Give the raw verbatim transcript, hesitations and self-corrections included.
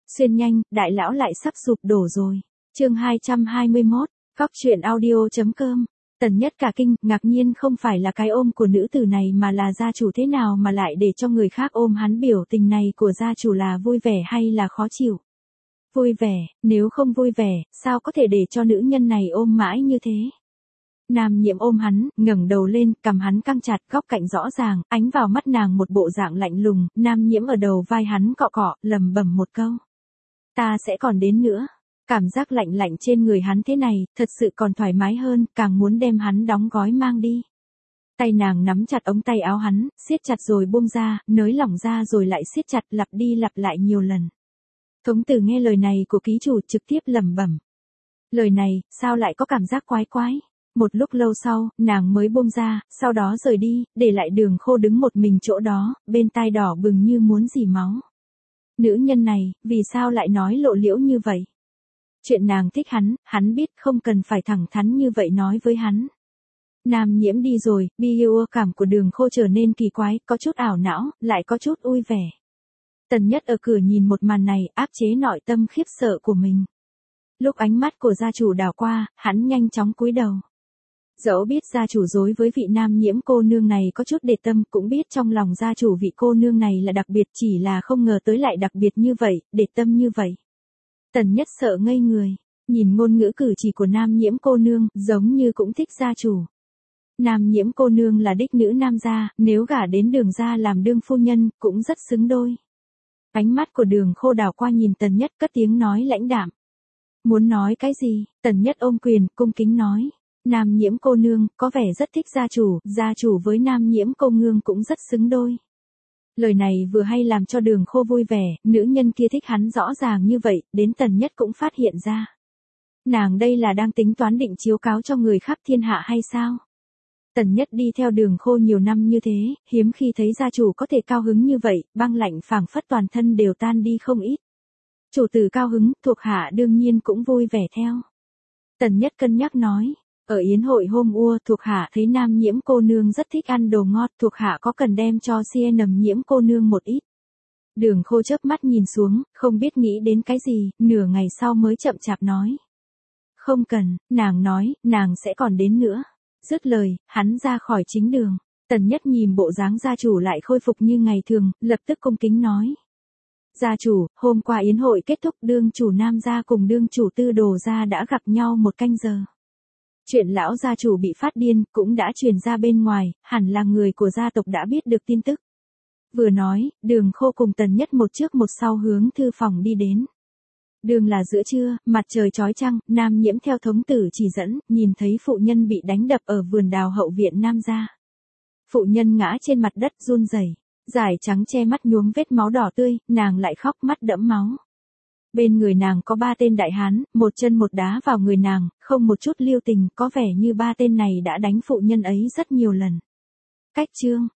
Xuyên nhanh, đại lão lại sắp sụp đổ rồi. Chương hai trăm hai mươi mốt, Cóc truyện audio.com. Tần Nhất cả kinh, ngạc nhiên không phải là cái ôm của nữ tử này mà là gia chủ, thế nào mà lại để cho người khác ôm hắn, biểu tình này của gia chủ là vui vẻ hay là khó chịu? Vui vẻ, nếu không vui vẻ, sao có thể để cho nữ nhân này ôm mãi như thế? Nam Nhiễm ôm hắn, ngẩng đầu lên, cằm hắn căng chặt, góc cạnh rõ ràng, ánh vào mắt nàng một bộ dạng lạnh lùng. Nam Nhiễm ở đầu vai hắn cọ cọ, lẩm bẩm một câu: ta sẽ còn đến nữa. Cảm giác lạnh lạnh trên người hắn thế này, thật sự còn thoải mái hơn, càng muốn đem hắn đóng gói mang đi. Tay nàng nắm chặt ống tay áo hắn, siết chặt rồi buông ra, nới lỏng ra rồi lại siết chặt, lặp đi lặp lại nhiều lần. Thống Tử nghe lời này của ký chủ trực tiếp lẩm bẩm: lời này, sao lại có cảm giác quái quái? Một lúc lâu sau, nàng mới buông ra, sau đó rời đi, để lại Đường Khô đứng một mình chỗ đó, bên tai đỏ bừng như muốn rỉ máu. Nữ nhân này, vì sao lại nói lộ liễu như vậy? Chuyện nàng thích hắn, hắn biết, không cần phải thẳng thắn như vậy nói với hắn. Nam Nhiễm đi rồi, bi yêu cảm của Đường Khô trở nên kỳ quái, có chút ảo não, lại có chút vui vẻ. Tần Nhất ở cửa nhìn một màn này, áp chế nội tâm khiếp sợ của mình. Lúc ánh mắt của gia chủ đảo qua, hắn nhanh chóng cúi đầu. Dẫu biết gia chủ đối với vị Nam Nhiễm cô nương này có chút để tâm, cũng biết trong lòng gia chủ vị cô nương này là đặc biệt, chỉ là không ngờ tới lại đặc biệt như vậy, để tâm như vậy. Tần Nhất sợ ngây người, nhìn ngôn ngữ cử chỉ của Nam Nhiễm cô nương, giống như cũng thích gia chủ. Nam Nhiễm cô nương là đích nữ Nam gia, nếu gả đến Đường gia làm đương phu nhân, cũng rất xứng đôi. Ánh mắt của Đường Khô đảo qua nhìn Tần Nhất, cất tiếng nói lãnh đạm. Muốn nói cái gì? Tần Nhất ôm quyền, cung kính nói. Nam Nhiễm cô nương, có vẻ rất thích gia chủ, gia chủ với Nam Nhiễm cô nương cũng rất xứng đôi. Lời này vừa hay làm cho Đường Khô vui vẻ, nữ nhân kia thích hắn rõ ràng như vậy, đến Tần Nhất cũng phát hiện ra. Nàng đây là đang tính toán định chiếu cáo cho người khắp thiên hạ hay sao? Tần Nhất đi theo Đường Khô nhiều năm như thế, hiếm khi thấy gia chủ có thể cao hứng như vậy, băng lạnh phảng phất toàn thân đều tan đi không ít. Chủ tử cao hứng, thuộc hạ đương nhiên cũng vui vẻ theo. Tần Nhất cân nhắc nói. Ở yến hội hôm ua, thuộc hạ thấy Nam Nhiễm cô nương rất thích ăn đồ ngọt, thuộc hạ có cần đem cho xie nầm Nhiễm cô nương một ít. Đường Khô chớp mắt nhìn xuống, không biết nghĩ đến cái gì, nửa ngày sau mới chậm chạp nói. Không cần, nàng nói, nàng sẽ còn đến nữa. Dứt lời, hắn ra khỏi chính đường. Tần Nhất nhìn bộ dáng gia chủ lại khôi phục như ngày thường, lập tức cung kính nói. Gia chủ, hôm qua yến hội kết thúc, đương chủ Nam gia cùng đương chủ Tư Đồ gia đã gặp nhau một canh giờ. Chuyện lão gia chủ bị phát điên cũng đã truyền ra bên ngoài, hẳn là người của gia tộc đã biết được tin tức. Vừa nói, Đường Khô cùng Tần Nhất một trước một sau hướng thư phòng đi đến. Đường là giữa trưa, mặt trời chói chang, Nam Nhiễm theo thống tử chỉ dẫn, nhìn thấy phụ nhân bị đánh đập ở vườn đào hậu viện Nam gia. Phụ nhân ngã trên mặt đất run rẩy, dải trắng che mắt nhuốm vết máu đỏ tươi, nàng lại khóc mắt đẫm máu. Bên người nàng có ba tên đại hán, một chân một đá vào người nàng, không một chút lưu tình, có vẻ như ba tên này đã đánh phụ nhân ấy rất nhiều lần. Cách chương,